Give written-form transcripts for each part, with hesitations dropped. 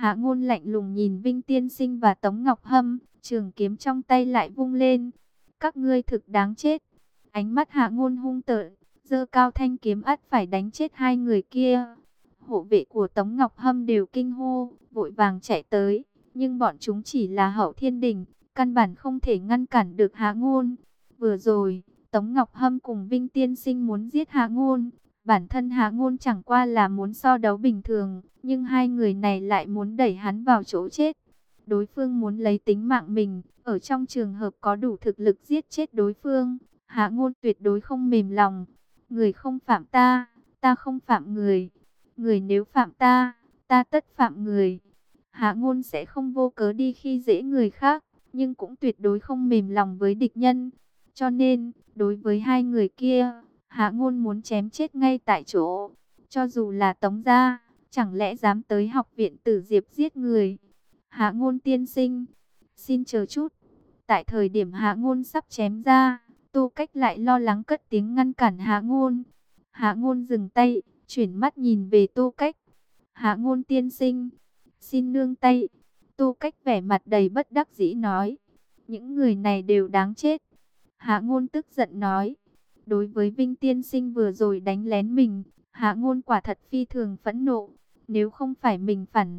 Hạ Ngôn lạnh lùng nhìn Vinh Tiên Sinh và Tống Ngọc Hâm, trường kiếm trong tay lại vung lên. Các ngươi thực đáng chết. Ánh mắt Hạ Ngôn hung tợn, giơ cao thanh kiếm ắt phải đánh chết hai người kia. Hộ vệ của Tống Ngọc Hâm đều kinh hô, vội vàng chạy tới, nhưng bọn chúng chỉ là hậu thiên đình, căn bản không thể ngăn cản được Hạ Ngôn. Vừa rồi, Tống Ngọc Hâm cùng Vinh Tiên Sinh muốn giết Hạ Ngôn, bản thân Hạ Ngôn chẳng qua là muốn so đấu bình thường, nhưng hai người này lại muốn đẩy hắn vào chỗ chết. Đối phương muốn lấy tính mạng mình, ở trong trường hợp có đủ thực lực giết chết đối phương, Hạ Ngôn tuyệt đối không mềm lòng. Người không phạm ta, ta không phạm người. Người nếu phạm ta, ta tất phạm người. Hạ Ngôn sẽ không vô cớ đi khi dễ người khác, nhưng cũng tuyệt đối không mềm lòng với địch nhân. Cho nên, đối với hai người kia, Hạ Ngôn muốn chém chết ngay tại chỗ. Cho dù là Tống gia, chẳng lẽ dám tới học viện Tử Diệp giết người? Hạ Ngôn tiên sinh, xin chờ chút. Tại thời điểm Hạ Ngôn sắp chém ra, Tô Cách lại lo lắng cất tiếng ngăn cản Hạ Ngôn. Hạ Ngôn dừng tay, chuyển mắt nhìn về Tô Cách. Hạ Ngôn tiên sinh, xin nương tay. Tô Cách vẻ mặt đầy bất đắc dĩ nói, những người này đều đáng chết. Hạ Ngôn tức giận nói, đối với Vinh tiên sinh vừa rồi đánh lén mình, Hạ Ngôn quả thật phi thường phẫn nộ. Nếu không phải mình phản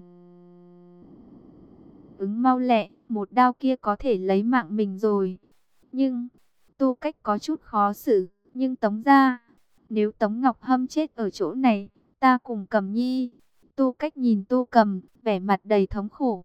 ứng mau lẹ, một đao kia có thể lấy mạng mình rồi. Nhưng, Tô Cách có chút khó xử, nhưng Tống gia, nếu Tống Ngọc Hâm chết ở chỗ này, ta cùng Cầm Nhi. Tô Cách nhìn Tô Cầm, vẻ mặt đầy thống khổ.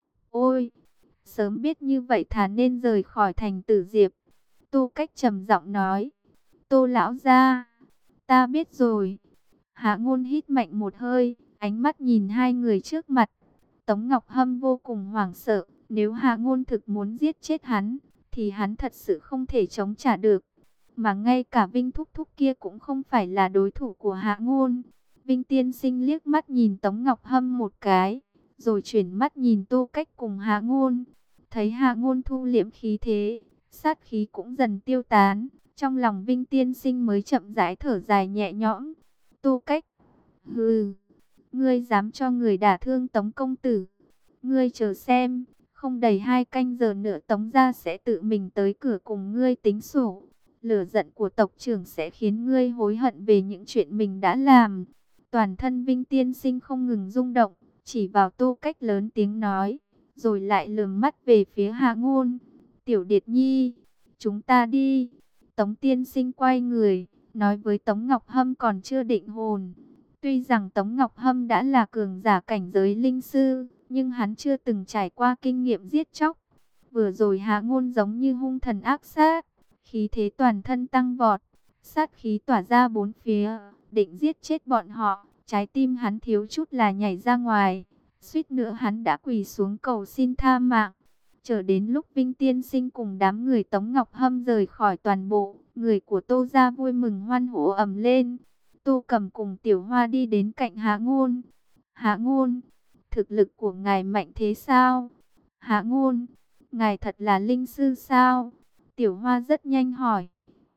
Ôi, sớm biết như vậy thà nên rời khỏi thành Tử Diệp. Tô Cách trầm giọng nói. Tô lão gia, ta biết rồi. Hạ Ngôn hít mạnh một hơi, ánh mắt nhìn hai người trước mặt. Tống Ngọc Hâm vô cùng hoảng sợ, nếu Hạ Ngôn thực muốn giết chết hắn, thì hắn thật sự không thể chống trả được. Mà ngay cả Vinh Thúc Thúc kia cũng không phải là đối thủ của Hạ Ngôn. Vinh tiên sinh liếc mắt nhìn Tống Ngọc Hâm một cái, rồi chuyển mắt nhìn Tô Cách cùng Hạ Ngôn. Thấy Hạ Ngôn thu liễm khí thế, sát khí cũng dần tiêu tán, trong lòng Vinh tiên sinh mới chậm rãi thở dài nhẹ nhõm. Tô Cách, hừ, ngươi dám cho người đả thương Tống công tử, ngươi chờ xem, không đầy 2 canh giờ nữa Tống gia sẽ tự mình tới cửa cùng ngươi tính sổ. Lửa giận của tộc trưởng sẽ khiến ngươi hối hận về những chuyện mình đã làm. Toàn thân Vinh tiên sinh không ngừng rung động, chỉ vào Tô Cách lớn tiếng nói, rồi lại lườm mắt về phía Hạ Ngôn. Tiểu Điệt Nhi, chúng ta đi. Tống tiên sinh quay người, nói với Tống Ngọc Hâm còn chưa định hồn. Tuy rằng Tống Ngọc Hâm đã là cường giả cảnh giới linh sư, nhưng hắn chưa từng trải qua kinh nghiệm giết chóc. Vừa rồi Hạ Ngôn giống như hung thần ác sát, khí thế toàn thân tăng vọt, sát khí tỏa ra bốn phía, định giết chết bọn họ. Trái tim hắn thiếu chút là nhảy ra ngoài, suýt nữa hắn đã quỳ xuống cầu xin tha mạng. Chờ đến lúc Vinh tiên sinh cùng đám người Tống Ngọc Hâm rời khỏi toàn bộ, người của Tô gia vui mừng hoan hô ầm lên. Tô Cầm cùng Tiểu Hoa đi đến cạnh Hạ Ngôn. Hạ Ngôn, thực lực của ngài mạnh thế sao? Hạ Ngôn, ngài thật là linh sư sao? Tiểu Hoa rất nhanh hỏi.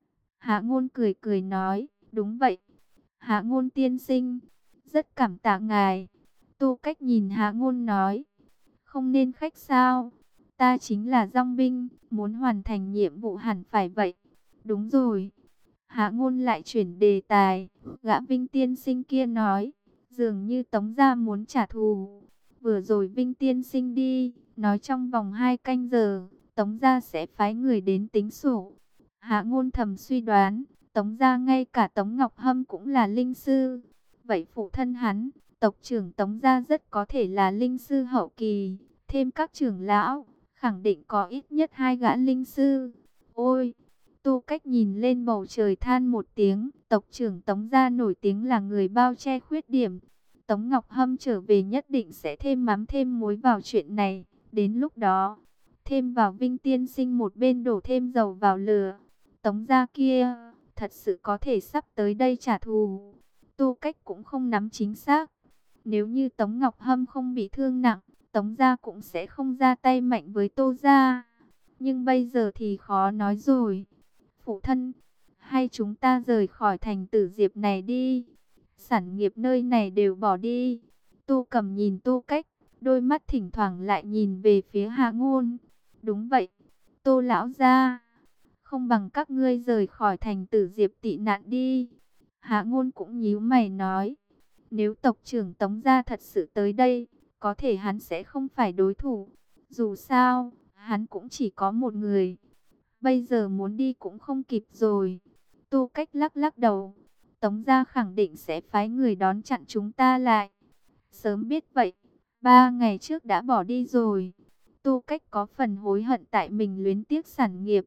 Hạ Ngôn cười cười nói, đúng vậy. Hạ Ngôn tiên sinh, rất cảm tạ ngài. Tô Cách nhìn Hạ Ngôn nói, không nên khách sao? Ta chính là dòng binh, muốn hoàn thành nhiệm vụ hẳn phải vậy. Đúng rồi. Hạ Ngôn lại chuyển đề tài, gã Vinh tiên sinh kia nói, dường như Tống gia muốn trả thù. Vừa rồi Vinh tiên sinh đi, nói trong vòng 2 canh giờ, Tống gia sẽ phái người đến tính sổ. Hạ Ngôn thầm suy đoán, Tống gia ngay cả Tống Ngọc Hâm cũng là linh sư. Vậy phụ thân hắn, tộc trưởng Tống gia rất có thể là linh sư hậu kỳ, thêm các trưởng lão, khẳng định có ít nhất 2 gã linh sư. Ôi! Tô Cách nhìn lên bầu trời than một tiếng, tộc trưởng Tống gia nổi tiếng là người bao che khuyết điểm. Tống Ngọc Hâm trở về nhất định sẽ thêm mắm thêm muối vào chuyện này. Đến lúc đó, thêm vào Vinh tiên sinh một bên đổ thêm dầu vào lửa. Tống gia kia, thật sự có thể sắp tới đây trả thù. Tô Cách cũng không nắm chính xác. Nếu như Tống Ngọc Hâm không bị thương nặng, Tống gia cũng sẽ không ra tay mạnh với Tô gia. Nhưng bây giờ thì khó nói rồi. Phụ thân, hay chúng ta rời khỏi thành Tử Diệp này đi. Sản nghiệp nơi này đều bỏ đi. Tô Cầm nhìn Tô Cách, đôi mắt thỉnh thoảng lại nhìn về phía Hạ Ngôn. Đúng vậy, Tô lão gia, không bằng các ngươi rời khỏi thành Tử Diệp tị nạn đi. Hạ Ngôn cũng nhíu mày nói, nếu tộc trưởng Tống gia thật sự tới đây, có thể hắn sẽ không phải đối thủ. Dù sao, hắn cũng chỉ có một người. Bây giờ muốn đi cũng không kịp rồi. Tô Cách lắc lắc đầu. Tống gia khẳng định sẽ phái người đón chặn chúng ta lại. Sớm biết vậy, 3 ngày trước đã bỏ đi rồi. Tô Cách có phần hối hận tại mình luyến tiếc sản nghiệp.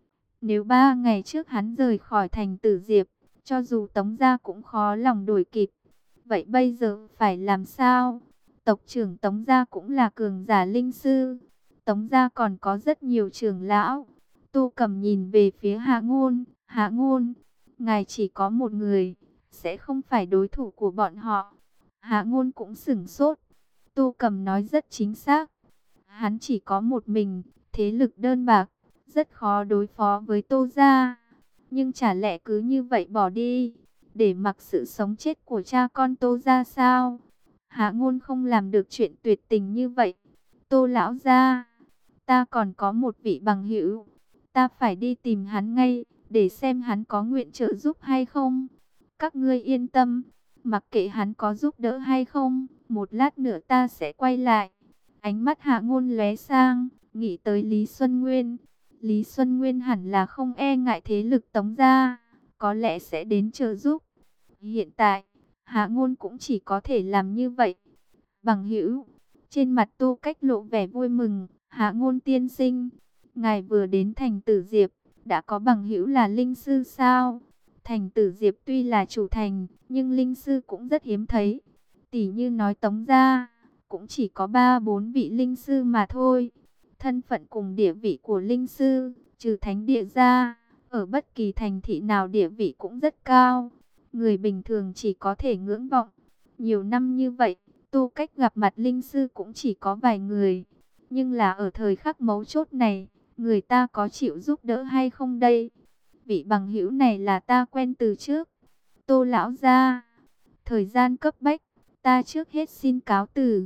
Nếu 3 ngày trước hắn rời khỏi thành Tử Diệp, cho dù Tống gia cũng khó lòng đuổi kịp. Vậy bây giờ phải làm sao? Tộc trưởng Tống gia cũng là cường giả linh sư. Tống gia còn có rất nhiều trưởng lão. Tô Cầm nhìn về phía Hạ Ngôn. Hạ Ngôn, ngài chỉ có một người, sẽ không phải đối thủ của bọn họ. Hạ Ngôn cũng sửng sốt. Tô Cầm nói rất chính xác. Hắn chỉ có một mình, thế lực đơn bạc, rất khó đối phó với Tô gia. Nhưng chả lẽ cứ như vậy bỏ đi, để mặc sự sống chết của cha con Tô gia sao? Hạ Ngôn không làm được chuyện tuyệt tình như vậy. Tô lão gia, ta còn có một vị bằng hữu, ta phải đi tìm hắn ngay, để xem hắn có nguyện trợ giúp hay không. Các ngươi yên tâm, mặc kệ hắn có giúp đỡ hay không, một lát nữa ta sẽ quay lại. Ánh mắt Hạ Ngôn lóe sang, nghĩ tới Lý Xuân Nguyên. Lý Xuân Nguyên hẳn là không e ngại thế lực Tống gia, có lẽ sẽ đến trợ giúp. Hiện tại, Hạ Ngôn cũng chỉ có thể làm như vậy. Bằng hữu, trên mặt Tô Cách lộ vẻ vui mừng. Hạ Ngôn tiên sinh, ngài vừa đến thành Tử Diệp, đã có bằng hữu là linh sư sao? Thành Tử Diệp tuy là chủ thành, nhưng linh sư cũng rất hiếm thấy. Tỷ như nói Tống gia, cũng chỉ có 3-4 vị linh sư mà thôi. Thân phận cùng địa vị của linh sư, trừ thánh địa ra, ở bất kỳ thành thị nào địa vị cũng rất cao. Người bình thường chỉ có thể ngưỡng vọng. Nhiều năm như vậy, Tô Cách gặp mặt linh sư cũng chỉ có vài người. Nhưng là ở thời khắc mấu chốt này, người ta có chịu giúp đỡ hay không đây? Vị bằng hữu này là ta quen từ trước. Tô lão gia, thời gian cấp bách, ta trước hết xin cáo từ.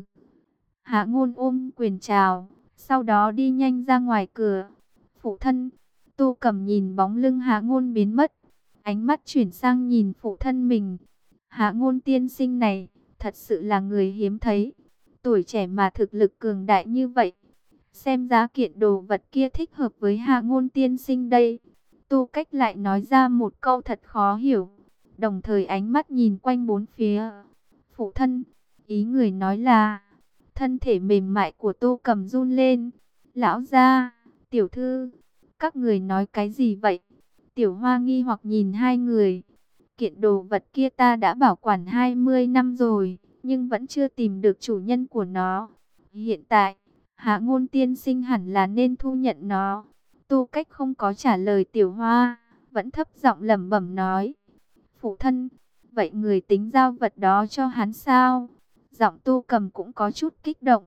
Hạ Ngôn ôm quyền chào, sau đó đi nhanh ra ngoài cửa. Phụ thân, Tô Cầm nhìn bóng lưng Hạ Ngôn biến mất, ánh mắt chuyển sang nhìn phụ thân mình. Hạ Ngôn tiên sinh này, thật sự là người hiếm thấy. Tuổi trẻ mà thực lực cường đại như vậy. Xem giá kiện đồ vật kia thích hợp với Hạ Ngôn tiên sinh đây. Tô Cách lại nói ra một câu thật khó hiểu, đồng thời ánh mắt nhìn quanh bốn phía. Phụ thân, ý người nói là... Thân thể mềm mại của Tô Cầm run lên. Lão gia, tiểu thư, các người nói cái gì vậy? Tiểu Hoa nghi hoặc nhìn hai người. Kiện đồ vật kia ta đã bảo quản 20 năm rồi, nhưng vẫn chưa tìm được chủ nhân của nó. Hiện tại, Hạ Ngôn tiên sinh hẳn là nên thu nhận nó. Tô Cách không có trả lời Tiểu Hoa, vẫn thấp giọng lẩm bẩm nói. Phụ thân, vậy người tính giao vật đó cho hắn sao? Giọng Tô Cầm cũng có chút kích động.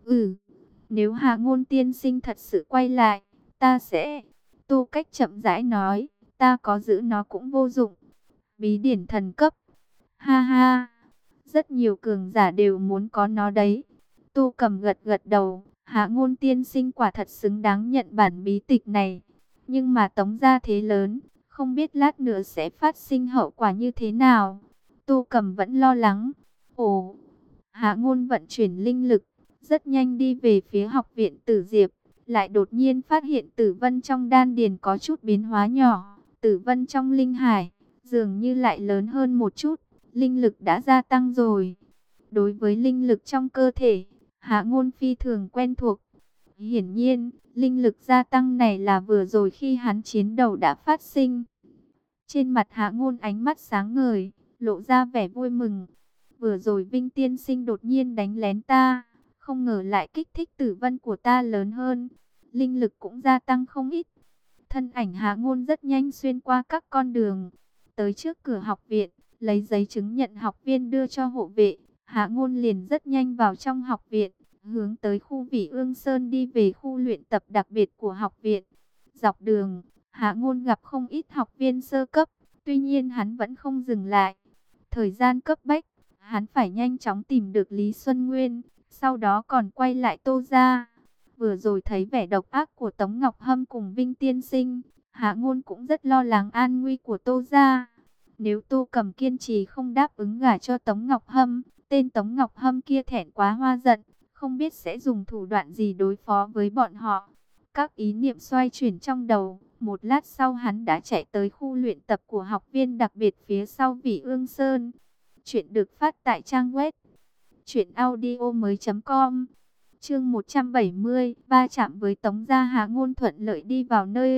Nếu Hạ Ngôn tiên sinh thật sự quay lại, ta sẽ... Tô Cách chậm rãi nói, ta có giữ nó cũng vô dụng. Bí điển thần cấp. Ha ha, rất nhiều cường giả đều muốn có nó đấy. Tô Cầm gật gật đầu, Hạ Ngôn tiên sinh quả thật xứng đáng nhận bản bí tịch này. Nhưng mà Tống gia thế lớn, không biết lát nữa sẽ phát sinh hậu quả như thế nào. Tô Cầm vẫn lo lắng. Ồ, Hạ Ngôn vận chuyển linh lực, rất nhanh đi về phía học viện Tử Diệp. Lại đột nhiên phát hiện tử vân trong đan điền có chút biến hóa nhỏ. Tử vân trong linh hải, dường như lại lớn hơn một chút. Linh lực đã gia tăng rồi. Đối với linh lực trong cơ thể, Hạ Ngôn phi thường quen thuộc. Hiển nhiên, linh lực gia tăng này là vừa rồi khi hắn chiến đấu đã phát sinh. Trên mặt Hạ Ngôn ánh mắt sáng ngời, lộ ra vẻ vui mừng. Vừa rồi Vinh tiên sinh đột nhiên đánh lén ta, không ngờ lại kích thích tử vân của ta lớn hơn. Linh lực cũng gia tăng không ít. Thân ảnh Hạ Ngôn rất nhanh xuyên qua các con đường, tới trước cửa học viện, lấy giấy chứng nhận học viên đưa cho hộ vệ. Hạ Ngôn liền rất nhanh vào trong học viện, hướng tới khu Vĩ Ương Sơn đi về khu luyện tập đặc biệt của học viện. Dọc đường, Hạ Ngôn gặp không ít học viên sơ cấp, tuy nhiên hắn vẫn không dừng lại. Thời gian cấp bách, hắn phải nhanh chóng tìm được Lý Xuân Nguyên, sau đó còn quay lại Tô gia. Vừa rồi thấy vẻ độc ác của Tống Ngọc Hâm cùng Vinh Tiên Sinh, Hạ Ngôn cũng rất lo lắng an nguy của Tô gia. Nếu Tô Cầm kiên trì không đáp ứng gả cho Tống Ngọc Hâm, tên Tống Ngọc Hâm kia thẹn quá hoa giận, không biết sẽ dùng thủ đoạn gì đối phó với bọn họ. Các ý niệm xoay chuyển trong đầu, một lát sau hắn đã chạy tới khu luyện tập của học viên đặc biệt phía sau Vĩ Ương Sơn. Chuyện được phát tại trang web truyệnaudiomoi.com. Chương 170, va chạm với Tống gia. Hạ Ngôn thuận lợi đi vào nơi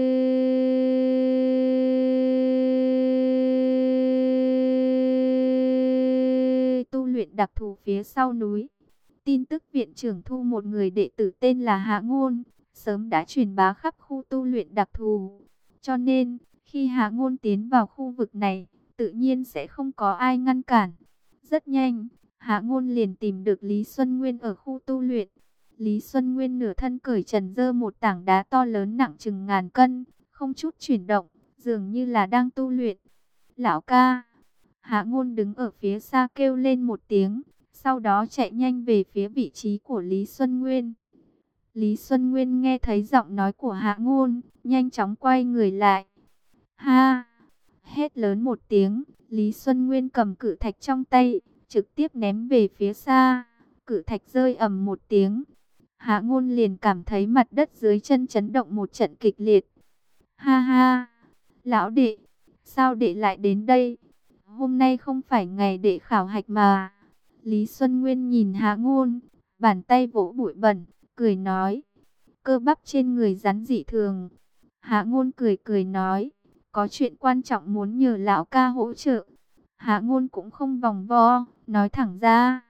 tu luyện đặc thù phía sau núi. Tin tức viện trưởng thu một người đệ tử tên là Hạ Ngôn, sớm đã truyền bá khắp khu tu luyện đặc thù. Cho nên, khi Hạ Ngôn tiến vào khu vực này, tự nhiên sẽ không có ai ngăn cản. Rất nhanh, Hạ Ngôn liền tìm được Lý Xuân Nguyên ở khu tu luyện. Lý Xuân Nguyên nửa thân cởi trần giơ một tảng đá to lớn nặng chừng ngàn cân, không chút chuyển động, dường như là đang tu luyện. Lão ca! Hạ Ngôn đứng ở phía xa kêu lên một tiếng, sau đó chạy nhanh về phía vị trí của Lý Xuân Nguyên. Lý Xuân Nguyên nghe thấy giọng nói của Hạ Ngôn, nhanh chóng quay người lại. Ha! Hét lớn một tiếng, Lý Xuân Nguyên cầm cự thạch trong tay, trực tiếp ném về phía xa. Cự thạch rơi ầm một tiếng. Hạ Ngôn liền cảm thấy mặt đất dưới chân chấn động một trận kịch liệt. Ha ha! Lão đệ! Sao đệ lại đến đây? Hôm nay không phải ngày đệ khảo hạch mà. Lý Xuân Nguyên nhìn Hạ Ngôn, bàn tay vỗ bụi bẩn, cười nói. Cơ bắp trên người rắn dị thường. Hạ Ngôn cười cười nói. Có chuyện quan trọng muốn nhờ lão ca hỗ trợ. Hạ Ngôn cũng không vòng vo, nói thẳng ra.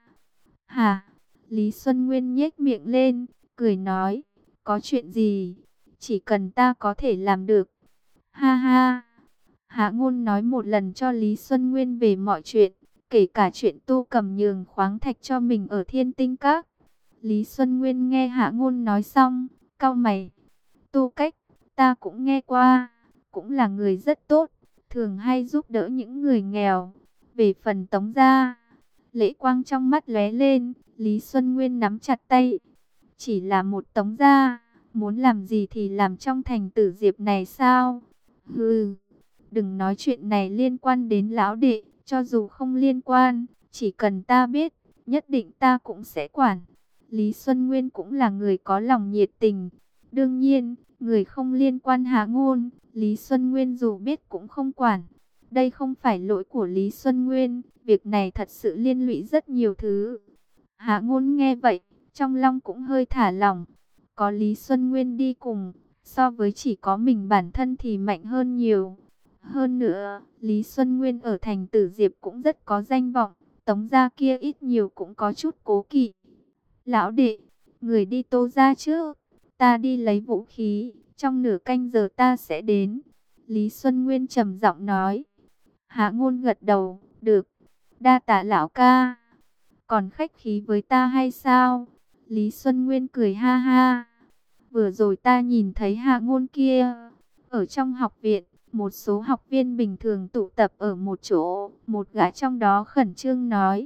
Hả? Lý Xuân Nguyên nhếch miệng lên, cười nói. Có chuyện gì? Chỉ cần ta có thể làm được. Ha ha! Hạ Ngôn nói một lần cho Lý Xuân Nguyên về mọi chuyện, kể cả chuyện Tô Cầm nhường khoáng thạch cho mình ở Thiên Tinh Các. Lý Xuân Nguyên nghe Hạ Ngôn nói xong, cau mày. Tô Cách, ta cũng nghe qua, cũng là người rất tốt, thường hay giúp đỡ những người nghèo. Về phần Tống gia, lệ quang trong mắt lóe lên, Lý Xuân Nguyên nắm chặt tay. Chỉ là một Tống gia, muốn làm gì thì làm trong thành Tử Diệp này sao? Hừ, đừng nói chuyện này liên quan đến lão đệ, cho dù không liên quan, chỉ cần ta biết, nhất định ta cũng sẽ quản. Lý Xuân Nguyên cũng là người có lòng nhiệt tình. Đương nhiên, người không liên quan Hạ Ngôn, Lý Xuân Nguyên dù biết cũng không quản. Đây không phải lỗi của Lý Xuân Nguyên, việc này thật sự liên lụy rất nhiều thứ. Hạ Ngôn nghe vậy, trong lòng cũng hơi thả lỏng. Có Lý Xuân Nguyên đi cùng, so với chỉ có mình bản thân thì mạnh hơn nhiều. Hơn nữa, Lý Xuân Nguyên ở thành Tử Diệp cũng rất có danh vọng, Tống gia kia ít nhiều cũng có chút cố kỵ. Lão đệ, người đi Tô gia trước, ta đi lấy vũ khí, trong nửa canh giờ ta sẽ đến. Lý Xuân Nguyên trầm giọng nói. Hạ Ngôn gật đầu, được, đa tạ lão ca. Còn khách khí với ta hay sao? Lý Xuân Nguyên cười ha ha. Vừa rồi ta nhìn thấy Hạ Ngôn kia, ở trong học viện, một số học viên bình thường tụ tập ở một chỗ, một gã trong đó khẩn trương nói.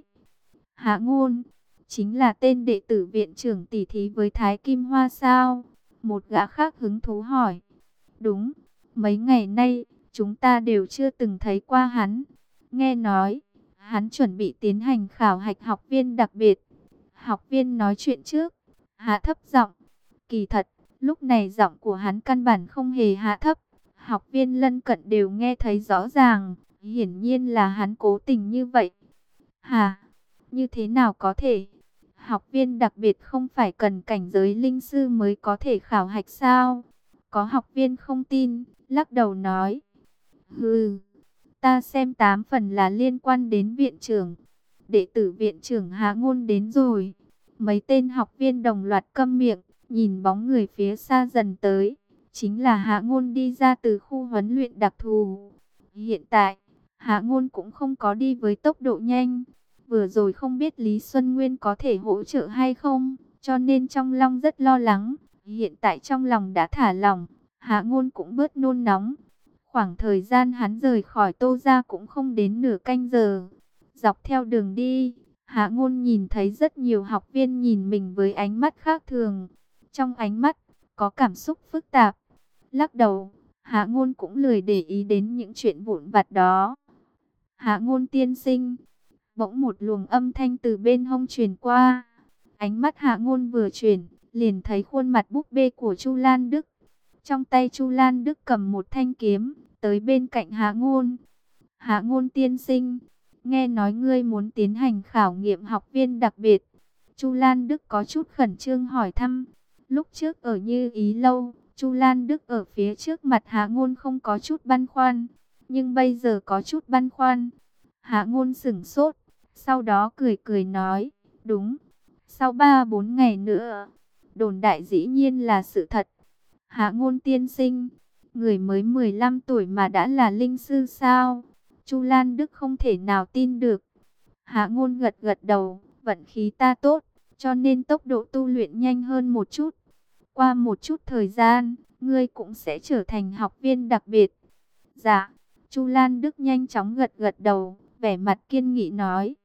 Hạ Ngôn, chính là tên đệ tử viện trưởng tỷ thí với Thái Kim Hoa sao? Một gã khác hứng thú hỏi. Đúng, mấy ngày nay, chúng ta đều chưa từng thấy qua hắn. Nghe nói, hắn chuẩn bị tiến hành khảo hạch học viên đặc biệt. Học viên nói chuyện trước, hạ thấp giọng. Kỳ thật, lúc này giọng của hắn căn bản không hề hạ thấp. Học viên lân cận đều nghe thấy rõ ràng, hiển nhiên là hắn cố tình như vậy. Hả? Như thế nào có thể? Học viên đặc biệt không phải cần cảnh giới linh sư mới có thể khảo hạch sao? Có học viên không tin, lắc đầu nói. Hừ, ta xem 8 phần là liên quan đến viện trưởng. Đệ tử viện trưởng Hạ Ngôn đến rồi. Mấy tên học viên đồng loạt câm miệng, nhìn bóng người phía xa dần tới. Chính là Hạ Ngôn đi ra từ khu huấn luyện đặc thù. Hiện tại, Hạ Ngôn cũng không có đi với tốc độ nhanh. Vừa rồi không biết Lý Xuân Nguyên có thể hỗ trợ hay không, cho nên trong lòng rất lo lắng. Hiện tại trong lòng đã thả lỏng, Hạ Ngôn cũng bớt nôn nóng. Khoảng thời gian hắn rời khỏi Tô gia cũng không đến nửa canh giờ. Dọc theo đường đi, Hạ Ngôn nhìn thấy rất nhiều học viên nhìn mình với ánh mắt khác thường. Trong ánh mắt, có cảm xúc phức tạp. Lắc đầu, Hạ Ngôn cũng lười để ý đến những chuyện vụn vặt đó. Hạ Ngôn tiên sinh, bỗng một luồng âm thanh từ bên hông truyền qua. Ánh mắt Hạ Ngôn vừa chuyển, liền thấy khuôn mặt búp bê của Chu Lan Đức. Trong tay Chu Lan Đức cầm một thanh kiếm, tới bên cạnh Hạ Ngôn. Hạ Ngôn tiên sinh, nghe nói ngươi muốn tiến hành khảo nghiệm học viên đặc biệt. Chu Lan Đức có chút khẩn trương hỏi thăm. Lúc trước ở Như Ý Lâu, Chu Lan Đức ở phía trước mặt Hạ Ngôn không có chút băn khoăn, nhưng bây giờ có chút băn khoăn. Hạ Ngôn sững sốt, sau đó cười cười nói, đúng, sau 3-4 ngày nữa, đồn đại dĩ nhiên là sự thật. Hạ Ngôn tiên sinh, người mới 15 tuổi mà đã là linh sư sao? Chu Lan Đức không thể nào tin được. Hạ Ngôn gật gật đầu, vận khí ta tốt, cho nên tốc độ tu luyện nhanh hơn một chút. Qua một chút thời gian, ngươi cũng sẽ trở thành học viên đặc biệt. Dạ, Chu Lan Đức nhanh chóng gật gật đầu, vẻ mặt kiên nghị nói.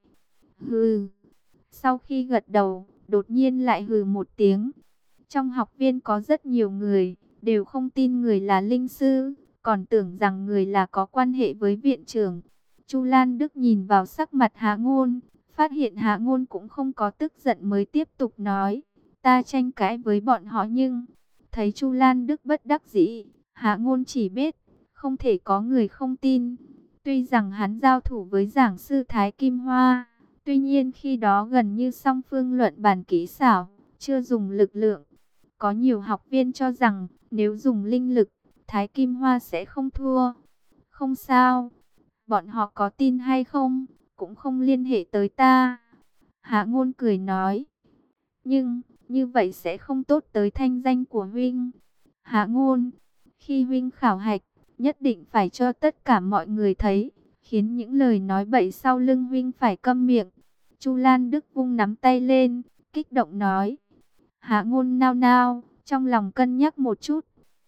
Hừ. Sau khi gật đầu, đột nhiên lại hừ một tiếng. Trong học viên có rất nhiều người, đều không tin người là linh sư, còn tưởng rằng người là có quan hệ với viện trưởng. Chu Lan Đức nhìn vào sắc mặt Hạ Ngôn, phát hiện Hạ Ngôn cũng không có tức giận mới tiếp tục nói. Ta tranh cãi với bọn họ nhưng, thấy Chu Lan Đức bất đắc dĩ, Hạ Ngôn chỉ biết, không thể có người không tin. Tuy rằng hắn giao thủ với giảng sư Thái Kim Hoa, tuy nhiên khi đó gần như song phương luận bàn kỹ xảo, chưa dùng lực lượng. Có nhiều học viên cho rằng nếu dùng linh lực, Thái Kim Hoa sẽ không thua. Không sao, bọn họ có tin hay không, cũng không liên hệ tới ta. Hạ Ngôn cười nói, nhưng như vậy sẽ không tốt tới thanh danh của huynh. Hạ Ngôn, khi huynh khảo hạch, nhất định phải cho tất cả mọi người thấy, khiến những lời nói bậy sau lưng huynh phải câm miệng. Chu Lan Đức vung nắm tay lên, kích động nói. Hạ Ngôn nao nao, trong lòng cân nhắc một chút.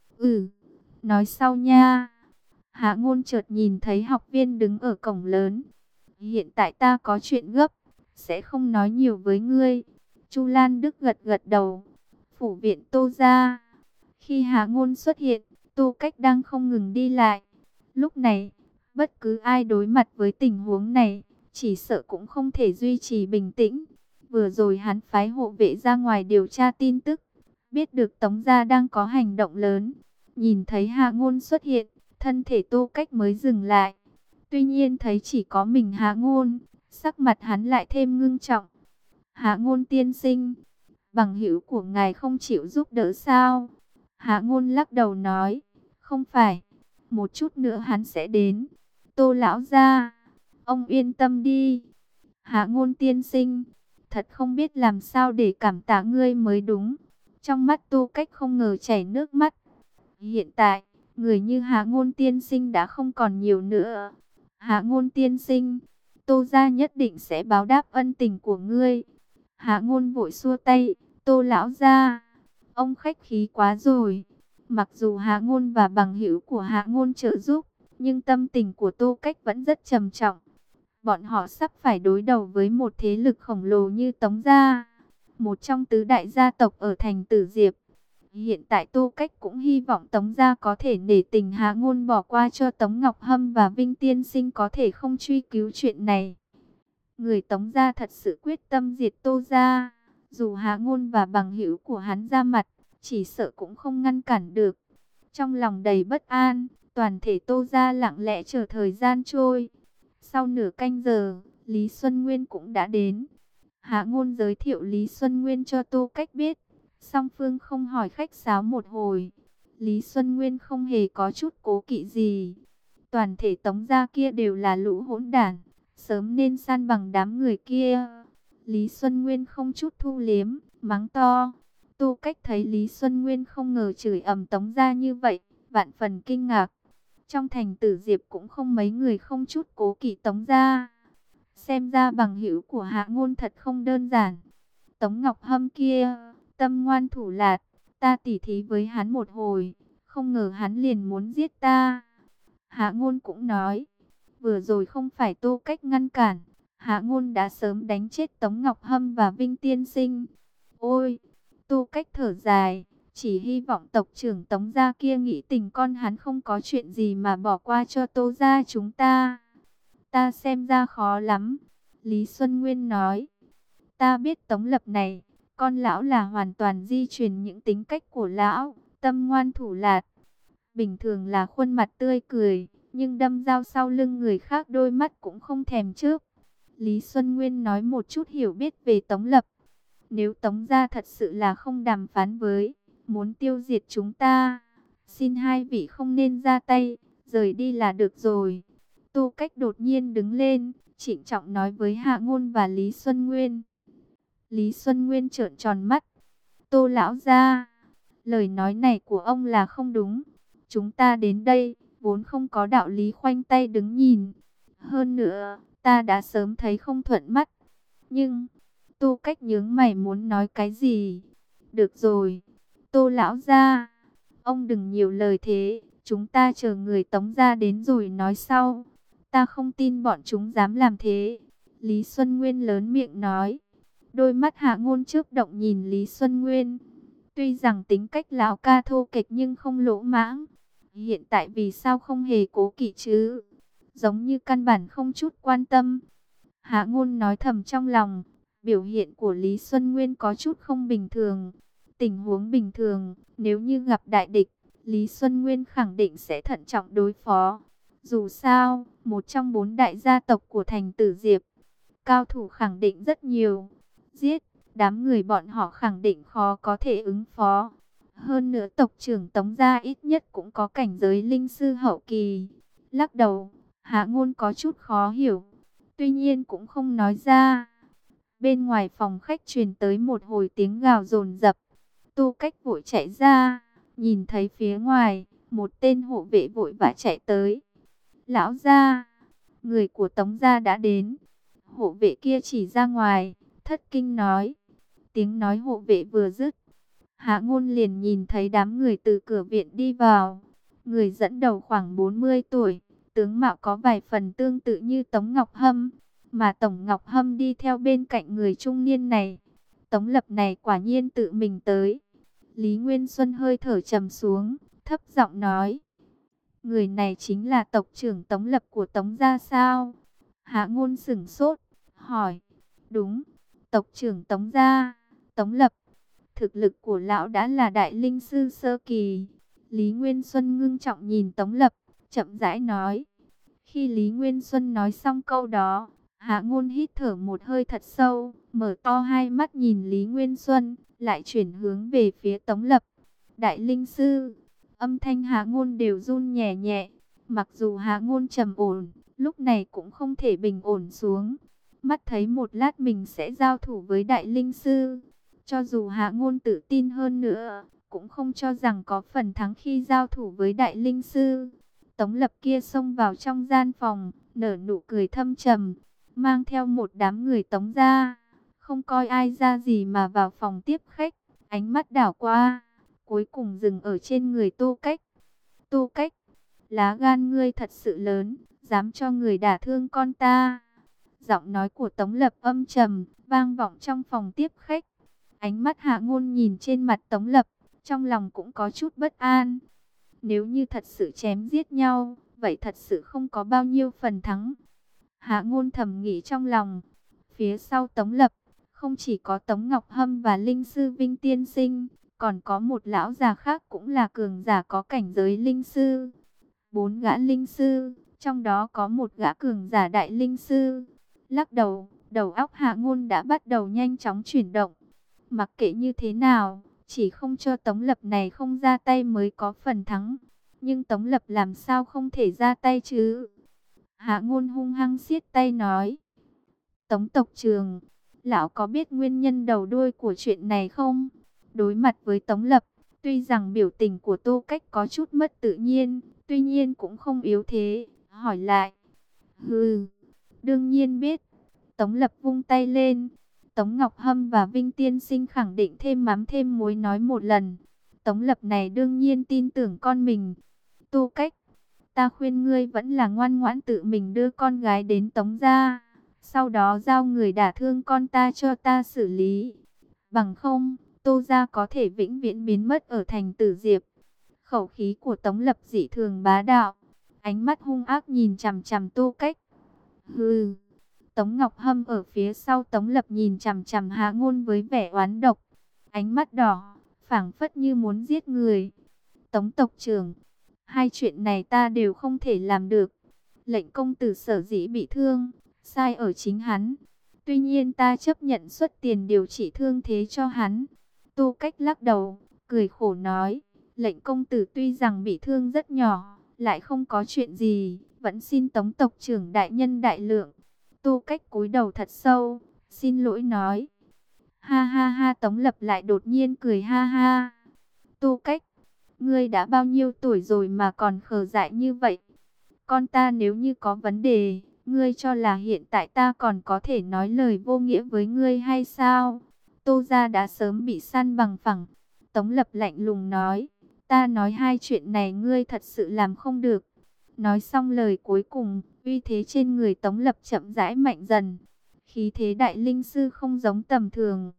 Nói sau nha. Hạ Ngôn chợt nhìn thấy học viên đứng ở cổng lớn. Hiện tại ta có chuyện gấp, sẽ không nói nhiều với ngươi. Chu Lan Đức gật gật đầu. Phủ viện Tô gia. Khi Hạ Ngôn xuất hiện, Tô Cách đang không ngừng đi lại. Lúc này, bất cứ ai đối mặt với tình huống này, chỉ sợ cũng không thể duy trì bình tĩnh. Vừa rồi hắn phái hộ vệ ra ngoài điều tra tin tức, biết được Tống gia đang có hành động lớn. Nhìn thấy Hạ Ngôn xuất hiện, thân thể Tô Cách mới dừng lại. Tuy nhiên thấy chỉ có mình Hạ Ngôn, sắc mặt hắn lại thêm ngưng trọng. Hạ Ngôn tiên sinh, bằng hữu của ngài không chịu giúp đỡ sao? Hạ Ngôn lắc đầu nói, không phải, một chút nữa hắn sẽ đến. Tô lão gia, ông yên tâm đi. Hạ Ngôn tiên sinh, thật không biết làm sao để cảm tạ ngươi mới đúng. Trong mắt Tô Cách không ngờ chảy nước mắt. Hiện tại, người như Hạ Ngôn tiên sinh đã không còn nhiều nữa. Hạ Ngôn tiên sinh, Tô gia nhất định sẽ báo đáp ân tình của ngươi. Hạ Ngôn vội xua tay, Tô lão gia, ông khách khí quá rồi. Mặc dù Hạ Ngôn và bằng hữu của Hạ Ngôn trợ giúp, nhưng tâm tình của Tô Cách vẫn rất trầm trọng. Bọn họ sắp phải đối đầu với một thế lực khổng lồ như Tống gia, một trong tứ đại gia tộc ở thành Tử Diệp. Hiện tại Tô Cách cũng hy vọng Tống gia có thể nể tình Hạ Ngôn bỏ qua cho Tống Ngọc Hâm và Vinh Tiên Sinh có thể không truy cứu chuyện này. Người Tống gia thật sự quyết tâm diệt Tô gia, dù Hạ Ngôn và bằng hữu của hắn ra mặt, chỉ sợ cũng không ngăn cản được. Trong lòng đầy bất an, toàn thể Tô gia lặng lẽ chờ thời gian trôi. Sau nửa canh giờ, Lý Xuân Nguyên cũng đã đến. Hạ Ngôn giới thiệu Lý Xuân Nguyên cho Tô Cách biết. Song phương không hỏi khách sáo một hồi. Lý Xuân Nguyên không hề có chút cố kỵ gì. Toàn thể Tống gia kia đều là lũ hỗn đản, sớm nên san bằng đám người kia. Lý Xuân Nguyên không chút thu liếm, mắng to. Tô Cách thấy Lý Xuân Nguyên không ngờ chửi ầm Tống gia như vậy, vạn phần kinh ngạc. Trong thành Tử Diệp cũng không mấy người không chút cố kỵ Tống gia. Xem ra bằng hữu của Hạ Ngôn thật không đơn giản. Tống Ngọc Hâm kia, tâm ngoan thủ lạt, ta tỉ thí với hắn một hồi, không ngờ hắn liền muốn giết ta. Hạ Ngôn cũng nói, vừa rồi không phải Tô Cách ngăn cản, Hạ Ngôn đã sớm đánh chết Tống Ngọc Hâm và Vinh Tiên Sinh. Ôi, Tô Cách thở dài, chỉ hy vọng tộc trưởng Tống gia kia nghĩ tình con hắn không có chuyện gì mà bỏ qua cho Tô gia chúng ta. Ta xem ra khó lắm. Lý Xuân Nguyên nói, ta biết Tống Lập này, con lão là hoàn toàn di truyền những tính cách của lão, tâm ngoan thủ lạt. Bình thường là khuôn mặt tươi cười, nhưng đâm dao sau lưng người khác đôi mắt cũng không thèm chớp. Lý Xuân Nguyên nói một chút hiểu biết về Tống Lập. Nếu Tống gia thật sự là không đàm phán với, muốn tiêu diệt chúng ta, xin hai vị không nên ra tay, rời đi là được rồi. Tô Cách đột nhiên đứng lên, trịnh trọng nói với Hạ Ngôn và Lý Xuân Nguyên. Lý Xuân Nguyên trợn tròn mắt. Tô lão gia, lời nói này của ông là không đúng. Chúng ta đến đây, vốn không có đạo lý khoanh tay đứng nhìn. Hơn nữa, ta đã sớm thấy không thuận mắt. Nhưng, Tô Cách nhướng mày muốn nói cái gì? Được rồi, Tô lão gia, ông đừng nhiều lời thế. Chúng ta chờ người Tống gia đến rồi nói sau. Ta không tin bọn chúng dám làm thế. Lý Xuân Nguyên lớn miệng nói. Đôi mắt Hạ Ngôn chớp động nhìn Lý Xuân Nguyên. Tuy rằng tính cách lão ca thô kệch nhưng không lỗ mãng. Hiện tại vì sao không hề cố kỵ chứ? Giống như căn bản không chút quan tâm. Hạ Ngôn nói thầm trong lòng. Biểu hiện của Lý Xuân Nguyên có chút không bình thường. Tình huống bình thường, nếu như gặp đại địch, Lý Xuân Nguyên khẳng định sẽ thận trọng đối phó. Dù sao, một trong 4 đại gia tộc của thành Tử Diệp, cao thủ khẳng định rất nhiều. Giết, đám người bọn họ khẳng định khó có thể ứng phó. Hơn nữa tộc trưởng Tống gia ít nhất cũng có cảnh giới linh sư hậu kỳ. Lắc đầu, Hạ Ngôn có chút khó hiểu. Tuy nhiên cũng không nói ra. Bên ngoài phòng khách truyền tới một hồi tiếng gào dồn dập. Tô Cách vội chạy ra, nhìn thấy phía ngoài, một tên hộ vệ vội vã chạy tới. Lão gia, người của Tống gia đã đến. Hộ vệ kia chỉ ra ngoài, thất kinh nói. Tiếng nói hộ vệ vừa dứt, Hạ Ngôn liền nhìn thấy đám người từ cửa viện đi vào. Người dẫn đầu khoảng 40 tuổi, tướng mạo có vài phần tương tự như Tống Ngọc Hâm, mà Tổng Ngọc Hâm đi theo bên cạnh người trung niên này. Tống Lập này quả nhiên tự mình tới. Lý Nguyên Xuân hơi thở trầm xuống, thấp giọng nói. Người này chính là tộc trưởng Tống Lập của Tống gia sao? Hạ Ngôn sửng sốt, hỏi. Đúng, tộc trưởng Tống gia, Tống Lập. Thực lực của lão đã là đại linh sư sơ kỳ. Lý Nguyên Xuân ngưng trọng nhìn Tống Lập, chậm rãi nói. Khi Lý Nguyên Xuân nói xong câu đó, Hạ Ngôn hít thở một hơi thật sâu, mở to hai mắt nhìn Lý Nguyên Xuân, lại chuyển hướng về phía Tống Lập. Đại linh sư, âm thanh Hạ Ngôn đều run nhẹ nhẹ. Mặc dù Hạ Ngôn trầm ổn, lúc này cũng không thể bình ổn xuống. Mắt thấy một lát mình sẽ giao thủ với đại linh sư. Cho dù Hạ Ngôn tự tin hơn nữa, cũng không cho rằng có phần thắng khi giao thủ với đại linh sư. Tống Lập kia xông vào trong gian phòng, nở nụ cười thâm trầm, mang theo một đám người Tống gia, không coi ai ra gì mà vào phòng tiếp khách, ánh mắt đảo qua, cuối cùng dừng ở trên người Tô Cách. Tô Cách, lá gan ngươi thật sự lớn, dám cho người đả thương con ta. Giọng nói của Tống Lập âm trầm, vang vọng trong phòng tiếp khách. Ánh mắt Hạ Ngôn nhìn trên mặt Tống Lập, trong lòng cũng có chút bất an. Nếu như thật sự chém giết nhau, vậy thật sự không có bao nhiêu phần thắng. Hạ Ngôn thầm nghĩ trong lòng. Phía sau Tống Lập, không chỉ có Tống Ngọc Hâm và linh sư Vinh Tiên Sinh, còn có một lão già khác cũng là cường giả có cảnh giới linh sư. 4 gã linh sư, trong đó có một gã cường giả đại linh sư. Lắc đầu, đầu óc Hạ Ngôn đã bắt đầu nhanh chóng chuyển động. Mặc kệ như thế nào, chỉ không cho Tống Lập này không ra tay mới có phần thắng. Nhưng Tống Lập làm sao không thể ra tay chứ? Hạ Ngôn hung hăng siết tay nói. Tống tộc trưởng, lão có biết nguyên nhân đầu đuôi của chuyện này không? Đối mặt với Tống Lập, tuy rằng biểu tình của Tô Cách có chút mất tự nhiên, tuy nhiên cũng không yếu thế, hỏi lại. Hừ, đương nhiên biết. Tống Lập vung tay lên. Tống Ngọc Hâm và Vinh Tiên Sinh khẳng định thêm mắm thêm muối nói một lần. Tống Lập này đương nhiên tin tưởng con mình. Tô Cách, ta khuyên ngươi vẫn là ngoan ngoãn tự mình đưa con gái đến Tống gia. Sau đó giao người đả thương con ta cho ta xử lý. Bằng không, Tô gia có thể vĩnh viễn biến mất ở thành Tử Diệp. Khẩu khí của Tống Lập dị thường bá đạo, ánh mắt hung ác nhìn chằm chằm Tô Cách. Hừ. Tống Ngọc Hâm ở phía sau Tống Lập nhìn chằm chằm Hạ Ngôn với vẻ oán độc, ánh mắt đỏ, phảng phất như muốn giết người. Tống tộc trưởng, hai chuyện này ta đều không thể làm được. Lệnh công tử sở dĩ bị thương, sai ở chính hắn. Tuy nhiên ta chấp nhận xuất tiền điều trị thương thế cho hắn. Tô Cách lắc đầu, cười khổ nói, lệnh công tử tuy rằng bị thương rất nhỏ, lại không có chuyện gì, vẫn xin Tống tộc trưởng đại nhân đại lượng. Tô Cách cúi đầu thật sâu, xin lỗi nói. Ha ha ha, Tống Lập lại đột nhiên cười ha ha. Tô Cách, ngươi đã bao nhiêu tuổi rồi mà còn khờ dại như vậy? Con ta nếu như có vấn đề, ngươi cho là hiện tại ta còn có thể nói lời vô nghĩa với ngươi hay sao? Tô gia đã sớm bị san bằng phẳng. Tống Lập lạnh lùng nói, ta nói hai chuyện này ngươi thật sự làm không được. Nói xong lời cuối cùng, uy thế trên người Tống Lập chậm rãi mạnh dần. Khí thế đại linh sư không giống tầm thường.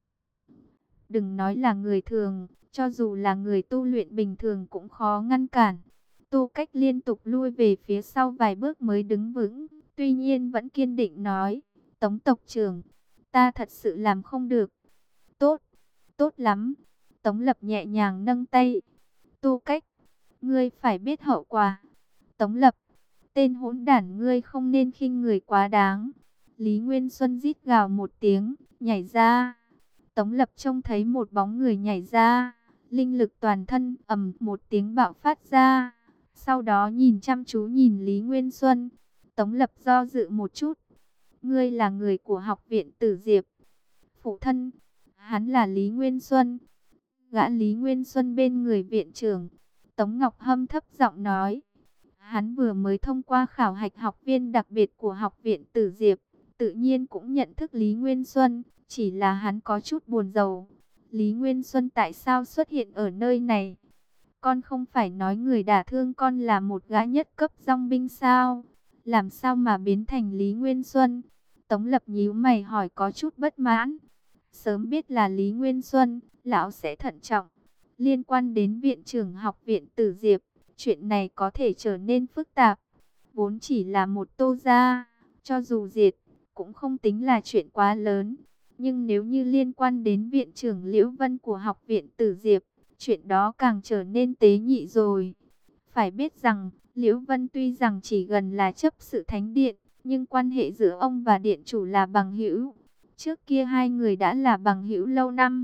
Đừng nói là người thường, cho dù là người tu luyện bình thường cũng khó ngăn cản. Tô Cách liên tục lui về phía sau vài bước mới đứng vững, tuy nhiên vẫn kiên định nói, Tống tộc trưởng, ta thật sự làm không được. Tốt, tốt lắm. Tống Lập nhẹ nhàng nâng tay. Tô Cách, ngươi phải biết hậu quả. Tống Lập, tên hỗn đản, ngươi không nên khinh người quá đáng. Lý Nguyên Xuân rít gào một tiếng, nhảy ra. Tống Lập trông thấy một bóng người nhảy ra, linh lực toàn thân ầm một tiếng bạo phát ra. Sau đó nhìn chăm chú nhìn Lý Nguyên Xuân, Tống Lập do dự một chút. Ngươi là người của học viện Tử Diệp. Phụ thân, hắn là Lý Nguyên Xuân. Gã Lý Nguyên Xuân bên người viện trưởng. Tống Ngọc Hâm thấp giọng nói. Hắn vừa mới thông qua khảo hạch học viên đặc biệt của học viện Tử Diệp, tự nhiên cũng nhận thức Lý Nguyên Xuân, chỉ là hắn có chút buồn rầu. Lý Nguyên Xuân tại sao xuất hiện ở nơi này? Con không phải nói người đả thương con là một gã nhất cấp dòng binh sao? Làm sao mà biến thành Lý Nguyên Xuân? Tống Lập nhíu mày hỏi có chút bất mãn. Sớm biết là Lý Nguyên Xuân, lão sẽ thận trọng. Liên quan đến viện trưởng học viện Tử Diệp, chuyện này có thể trở nên phức tạp. Vốn chỉ là một Tô gia, cho dù diệt, cũng không tính là chuyện quá lớn. Nhưng nếu như liên quan đến viện trưởng Liễu Vân của học viện Tử Diệp, chuyện đó càng trở nên tế nhị rồi. Phải biết rằng, Liễu Vân tuy rằng chỉ gần là chấp sự thánh điện, nhưng quan hệ giữa ông và điện chủ là bằng hữu. Trước kia hai người đã là bằng hữu lâu năm.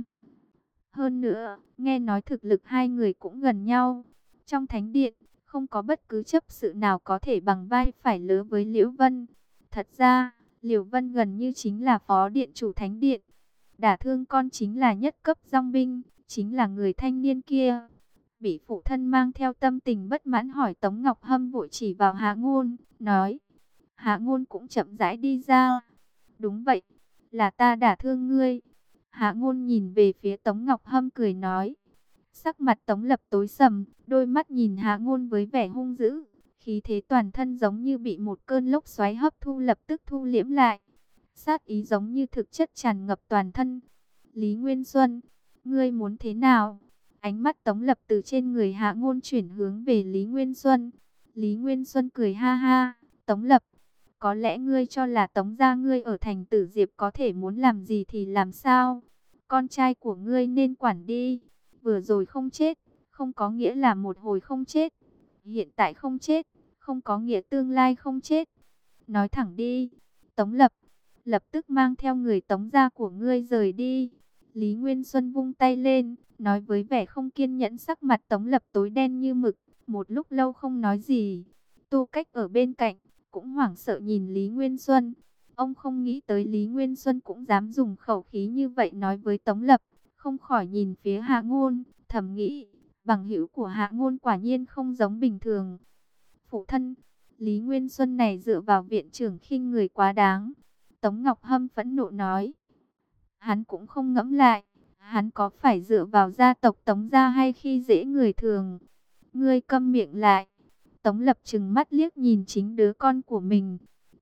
Hơn nữa, nghe nói thực lực hai người cũng gần nhau. Trong thánh điện, không có bất cứ chấp sự nào có thể bằng vai phải lứa với Liễu Vân. Thật ra, Liễu Vân gần như chính là phó điện chủ thánh điện. Đả thương con chính là nhất cấp dòng binh, chính là người thanh niên kia. Bị phụ thân mang theo tâm tình bất mãn hỏi, Tống Ngọc Hâm vội chỉ vào Hạ Ngôn, nói. Hạ Ngôn cũng chậm rãi đi ra. Đúng vậy, là ta đả thương ngươi. Hạ Ngôn nhìn về phía Tống Ngọc Hâm cười nói. Sắc mặt Tống Lập tối sầm, đôi mắt nhìn Hạ Ngôn với vẻ hung dữ. Khí thế toàn thân giống như bị một cơn lốc xoáy hấp thu, lập tức thu liễm lại. Sát ý giống như thực chất tràn ngập toàn thân. Lý Nguyên Xuân, ngươi muốn thế nào? Ánh mắt Tống Lập từ trên người Hạ Ngôn chuyển hướng về Lý Nguyên Xuân. Lý Nguyên Xuân cười ha ha. Tống Lập, có lẽ ngươi cho là Tống gia ngươi ở thành Tử Diệp có thể muốn làm gì thì làm sao? Con trai của ngươi nên quản đi. Vừa rồi không chết, không có nghĩa là một hồi không chết. Hiện tại không chết, không có nghĩa tương lai không chết. Nói thẳng đi. Tống Lập, lập tức mang theo người Tống gia của ngươi rời đi. Lý Nguyên Xuân vung tay lên, nói với vẻ không kiên nhẫn. Sắc mặt Tống Lập tối đen như mực, một lúc lâu không nói gì. Tô Cách ở bên cạnh cũng hoảng sợ nhìn Lý Nguyên Xuân. Ông không nghĩ tới Lý Nguyên Xuân cũng dám dùng khẩu khí như vậy nói với Tống Lập. Không khỏi nhìn phía Hạ Ngôn, thầm nghĩ, bằng hữu của Hạ Ngôn quả nhiên không giống bình thường. Phụ thân, Lý Nguyên Xuân này dựa vào viện trưởng khinh người quá đáng. Tống Ngọc Hâm phẫn nộ nói. Hắn cũng không ngẫm lại, hắn có phải dựa vào gia tộc Tống gia hay khi dễ người thường? Ngươi câm miệng lại. Tống Lập trừng mắt liếc nhìn chính đứa con của mình.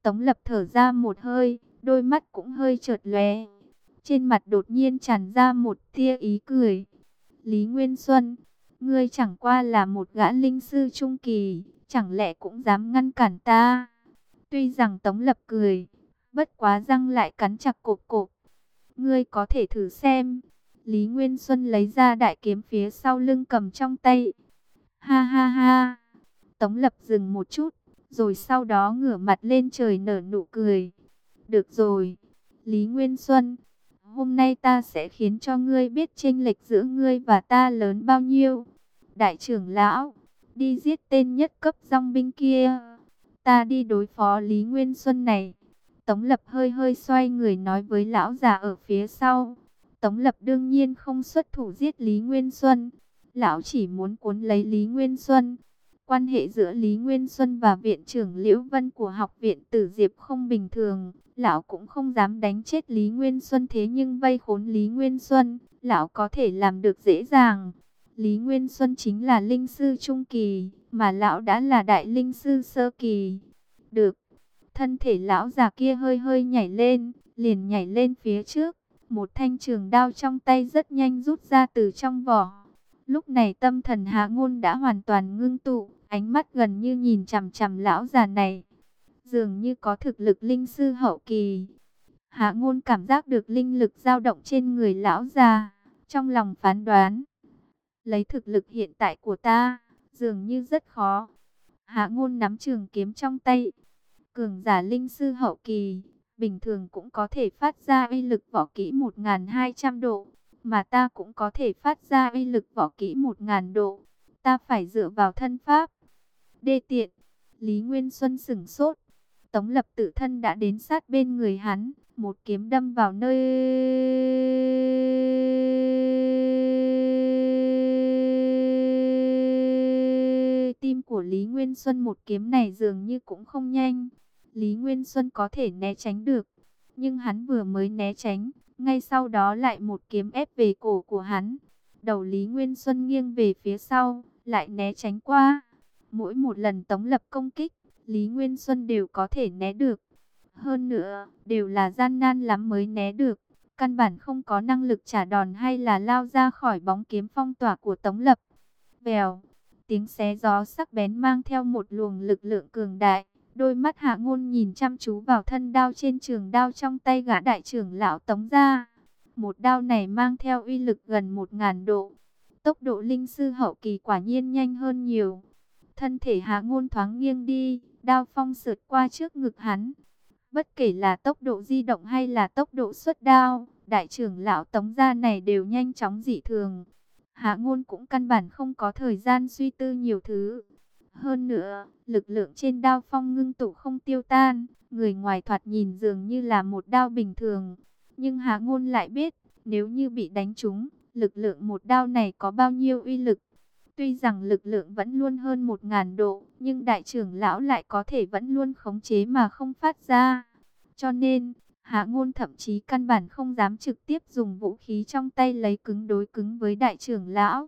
Tống Lập thở ra một hơi, đôi mắt cũng hơi chợt lóe. Trên mặt đột nhiên tràn ra một tia ý cười. Lý Nguyên Xuân, ngươi chẳng qua là một gã linh sư trung kỳ, chẳng lẽ cũng dám ngăn cản ta? Tuy rằng Tống Lập cười, bất quá răng lại cắn chặt cộp cộp. Ngươi có thể thử xem. Lý Nguyên Xuân lấy ra đại kiếm phía sau lưng cầm trong tay. Ha ha ha. Tống Lập dừng một chút, rồi sau đó ngửa mặt lên trời nở nụ cười. Được rồi, Lý Nguyên Xuân, hôm nay ta sẽ khiến cho ngươi biết chênh lệch giữa ngươi và ta lớn bao nhiêu. Đại trưởng lão, đi giết tên nhất cấp dòng binh kia. Ta đi đối phó Lý Nguyên Xuân này. Tống Lập hơi hơi xoay người nói với lão già ở phía sau. Tống Lập đương nhiên không xuất thủ giết Lý Nguyên Xuân. Lão chỉ muốn cuốn lấy Lý Nguyên Xuân. Quan hệ giữa Lý Nguyên Xuân và viện trưởng Liễu Vân của học viện Tử Diệp không bình thường. Lão cũng không dám đánh chết Lý Nguyên Xuân, thế nhưng vây khốn Lý Nguyên Xuân, lão có thể làm được dễ dàng. Lý Nguyên Xuân chính là linh sư trung kỳ, mà lão đã là đại linh sư sơ kỳ. Được, thân thể lão già kia hơi hơi nhảy lên, liền nhảy lên phía trước. Một thanh trường đao trong tay rất nhanh rút ra từ trong vỏ. Lúc này tâm thần Hạ Ngôn đã hoàn toàn ngưng tụ, ánh mắt gần như nhìn chằm chằm lão già này. Dường như có thực lực linh sư hậu kỳ. Hạ Ngôn cảm giác được linh lực dao động trên người lão già, trong lòng phán đoán. Lấy thực lực hiện tại của ta, dường như rất khó. Hạ Ngôn nắm trường kiếm trong tay. Cường giả linh sư hậu kỳ, bình thường cũng có thể phát ra uy lực võ kỹ 1200 độ. Mà ta cũng có thể phát ra uy lực võ kỹ 1000 độ. Ta phải dựa vào thân pháp. Đê tiện. Lý Nguyên Xuân sửng sốt. Tống Lập tự thân đã đến sát bên người hắn, một kiếm đâm vào nơi tim của Lý Nguyên Xuân. Một kiếm này dường như cũng không nhanh. Lý Nguyên Xuân có thể né tránh được, nhưng hắn vừa mới né tránh, ngay sau đó lại một kiếm ép về cổ của hắn. Đầu Lý Nguyên Xuân nghiêng về phía sau, lại né tránh qua. Mỗi một lần Tống Lập công kích, Lý Nguyên Xuân đều có thể né được. Hơn nữa, đều là gian nan lắm mới né được. Căn bản không có năng lực trả đòn hay là lao ra khỏi bóng kiếm phong tỏa của Tống Lập. Vèo, tiếng xé gió sắc bén mang theo một luồng lực lượng cường đại. Đôi mắt Hạ Ngôn nhìn chăm chú vào thân đao trên trường đao trong tay gã đại trưởng lão Tống gia. Một đao này mang theo uy lực gần 1000 độ. Tốc độ linh sư hậu kỳ quả nhiên nhanh hơn nhiều. Thân thể Hạ Ngôn thoáng nghiêng đi, đao phong sượt qua trước ngực hắn. Bất kể là tốc độ di động hay là tốc độ xuất đao, đại trưởng lão Tống gia này đều nhanh chóng dị thường. Hạ Ngôn cũng căn bản không có thời gian suy tư nhiều thứ. Hơn nữa, lực lượng trên đao phong ngưng tụ không tiêu tan, người ngoài thoạt nhìn dường như là một đao bình thường. Nhưng Hạ Ngôn lại biết, nếu như bị đánh trúng, lực lượng một đao này có bao nhiêu uy lực. Tuy rằng lực lượng vẫn luôn hơn 1000 độ, nhưng đại trưởng lão lại có thể vẫn luôn khống chế mà không phát ra. Cho nên, Hạ Ngôn thậm chí căn bản không dám trực tiếp dùng vũ khí trong tay lấy cứng đối cứng với đại trưởng lão.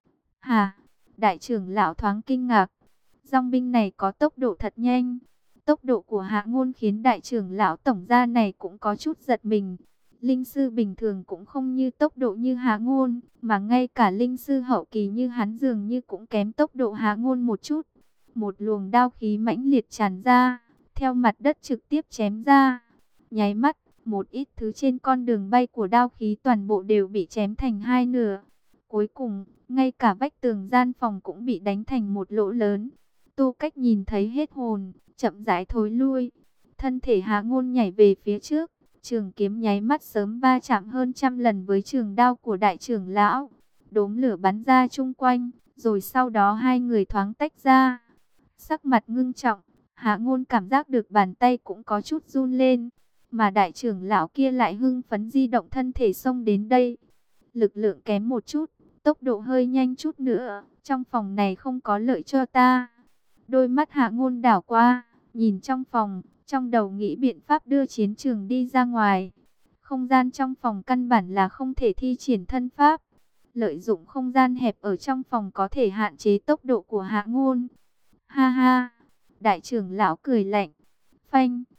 Hà, đại trưởng lão thoáng kinh ngạc. Dòng binh này có tốc độ thật nhanh. Tốc độ của Hạ Ngôn khiến đại trưởng lão Tổng gia này cũng có chút giật mình. Linh sư bình thường cũng không như tốc độ như Hạ Ngôn, mà ngay cả linh sư hậu kỳ như hắn dường như cũng kém tốc độ Hạ Ngôn một chút. Một luồng đao khí mãnh liệt tràn ra, theo mặt đất trực tiếp chém ra. Nháy mắt, một ít thứ trên con đường bay của đao khí toàn bộ đều bị chém thành hai nửa. Cuối cùng, ngay cả vách tường gian phòng cũng bị đánh thành một lỗ lớn. Tô Cách nhìn thấy hết hồn, chậm rãi thối lui. Thân thể Hạ Ngôn nhảy về phía trước, trường kiếm nháy mắt sớm va chạm hơn 100 lần với trường đao của đại trưởng lão. Đốm lửa bắn ra chung quanh, rồi sau đó hai người thoáng tách ra. Sắc mặt ngưng trọng, Hạ Ngôn cảm giác được bàn tay cũng có chút run lên, mà đại trưởng lão kia lại hưng phấn di động thân thể xông đến đây. Lực lượng kém một chút, tốc độ hơi nhanh chút nữa, trong phòng này không có lợi cho ta. Đôi mắt Hạ Ngôn đảo qua, nhìn trong phòng, trong đầu nghĩ biện pháp đưa chiến trường đi ra ngoài. Không gian trong phòng căn bản là không thể thi triển thân pháp. Lợi dụng không gian hẹp ở trong phòng có thể hạn chế tốc độ của Hạ Ngôn. Ha ha, đại trưởng lão cười lạnh. Phanh,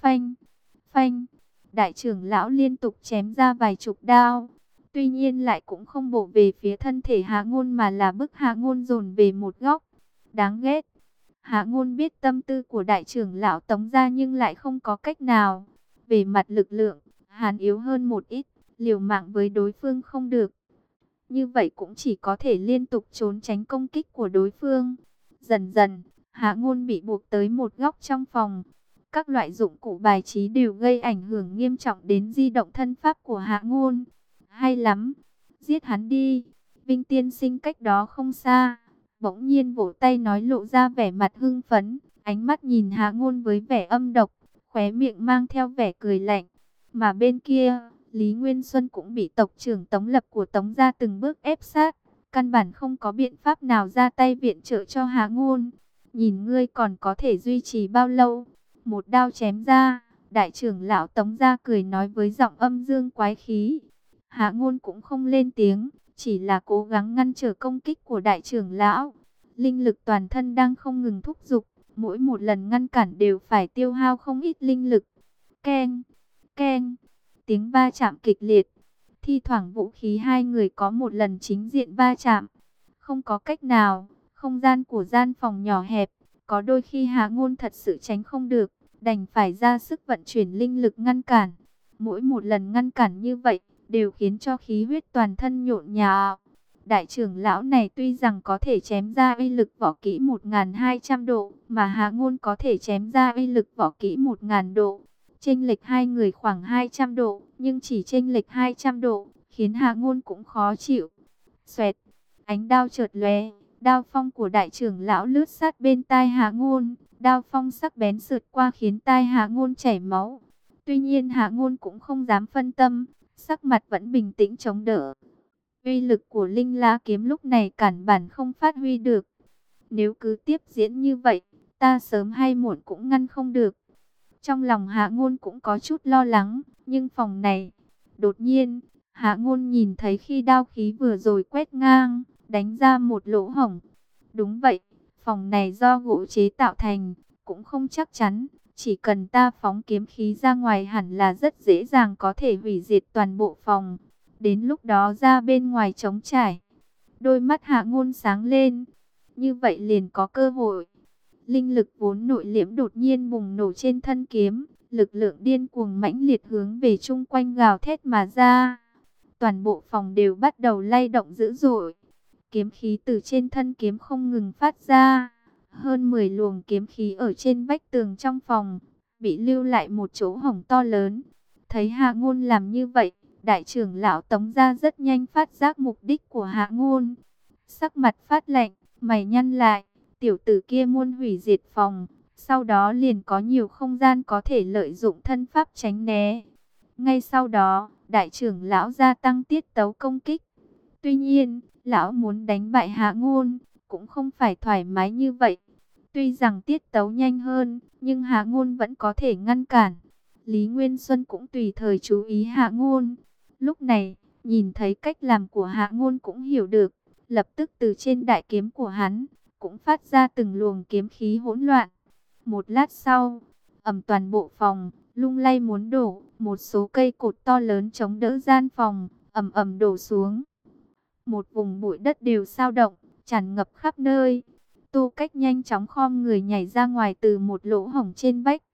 Phanh, phanh, đại trưởng lão liên tục chém ra vài chục đao. Tuy nhiên lại cũng không bổ về phía thân thể Hạ Ngôn mà là bức Hạ Ngôn dồn về một góc. Đáng ghét. Hạ Ngôn biết tâm tư của đại trưởng lão Tống gia nhưng lại không có cách nào. Về mặt lực lượng, hắn yếu hơn một ít, liều mạng với đối phương không được. Như vậy cũng chỉ có thể liên tục trốn tránh công kích của đối phương. Dần dần, Hạ Ngôn bị buộc tới một góc trong phòng. Các loại dụng cụ bài trí đều gây ảnh hưởng nghiêm trọng đến di động thân pháp của Hạ Ngôn. Hay lắm, giết hắn đi. Vinh tiên sinh cách đó không xa, bỗng nhiên vỗ tay nói lộ ra vẻ mặt hưng phấn, ánh mắt nhìn Hạ Ngôn với vẻ âm độc, khóe miệng mang theo vẻ cười lạnh. Mà bên kia, Lý Nguyên Xuân cũng bị tộc trưởng Tống Lập của Tống gia từng bước ép sát, căn bản không có biện pháp nào ra tay viện trợ cho Hạ Ngôn. Nhìn ngươi còn có thể duy trì bao lâu? Một đao chém ra, đại trưởng lão Tống gia cười nói với giọng âm dương quái khí. Hạ Ngôn cũng không lên tiếng, chỉ là cố gắng ngăn trở công kích của đại trưởng lão. Linh lực toàn thân đang không ngừng thúc giục, mỗi một lần ngăn cản đều phải tiêu hao không ít linh lực. Keng, keng, tiếng va chạm kịch liệt. Thi thoảng vũ khí hai người có một lần chính diện va chạm. Không có cách nào, không gian của gian phòng nhỏ hẹp, có đôi khi Hạ Ngôn thật sự tránh không được, đành phải ra sức vận chuyển linh lực ngăn cản. Mỗi một lần ngăn cản như vậy, đều khiến cho khí huyết toàn thân nhộn nhạo. Đại trưởng lão này tuy rằng có thể chém ra uy lực võ kỹ 1200 độ, mà Hạ Ngôn có thể chém ra uy lực võ kỹ 1000 độ. Chênh lệch hai người khoảng 200 độ, nhưng chỉ chênh lệch 200 độ, khiến Hạ Ngôn cũng khó chịu. Xoẹt, ánh đao chợt lóe, đao phong của đại trưởng lão lướt sát bên tai Hạ Ngôn, đao phong sắc bén sượt qua khiến tai Hạ Ngôn chảy máu. Tuy nhiên Hạ Ngôn cũng không dám phân tâm, sắc mặt vẫn bình tĩnh chống đỡ. Uy lực của Linh La kiếm lúc này cản bản không phát huy được. Nếu cứ tiếp diễn như vậy, ta sớm hay muộn cũng ngăn không được. Trong lòng Hạ Ngôn cũng có chút lo lắng, nhưng phòng này, đột nhiên, Hạ Ngôn nhìn thấy khi đao khí vừa rồi quét ngang, đánh ra một lỗ hổng. Đúng vậy, phòng này do gỗ chế tạo thành, cũng không chắc chắn, chỉ cần ta phóng kiếm khí ra ngoài hẳn là rất dễ dàng có thể hủy diệt toàn bộ phòng. Đến lúc đó ra bên ngoài trống trải. Đôi mắt Hạ Ngôn sáng lên, như vậy liền có cơ hội. Linh lực vốn nội liễm đột nhiên bùng nổ trên thân kiếm, lực lượng điên cuồng mãnh liệt hướng về chung quanh gào thét mà ra. Toàn bộ phòng đều bắt đầu lay động dữ dội. Kiếm khí từ trên thân kiếm không ngừng phát ra. Hơn 10 luồng kiếm khí ở trên vách tường trong phòng, bị lưu lại một chỗ hổng to lớn. Thấy Hạ Ngôn làm như vậy, đại trưởng lão Tống gia rất nhanh phát giác mục đích của Hạ Ngôn. Sắc mặt phát lạnh, mày nhăn lại. Tiểu tử kia muốn hủy diệt phòng, sau đó liền có nhiều không gian có thể lợi dụng thân pháp tránh né. Ngay sau đó, đại trưởng lão gia tăng tiết tấu công kích. Tuy nhiên, lão muốn đánh bại Hạ Ngôn, cũng không phải thoải mái như vậy. Tuy rằng tiết tấu nhanh hơn, nhưng Hạ Ngôn vẫn có thể ngăn cản. Lý Nguyên Xuân cũng tùy thời chú ý Hạ Ngôn. Lúc này, nhìn thấy cách làm của Hạ Ngôn cũng hiểu được, lập tức từ trên đại kiếm của hắn cũng phát ra từng luồng kiếm khí hỗn loạn. Một lát sau, toàn bộ phòng lung lay muốn đổ, một số cây cột to lớn chống đỡ gian phòng ầm đổ xuống. Một vùng bụi đất đều sao động, tràn ngập khắp nơi. Tô Cách nhanh chóng khom người nhảy ra ngoài từ một lỗ hổng trên vách.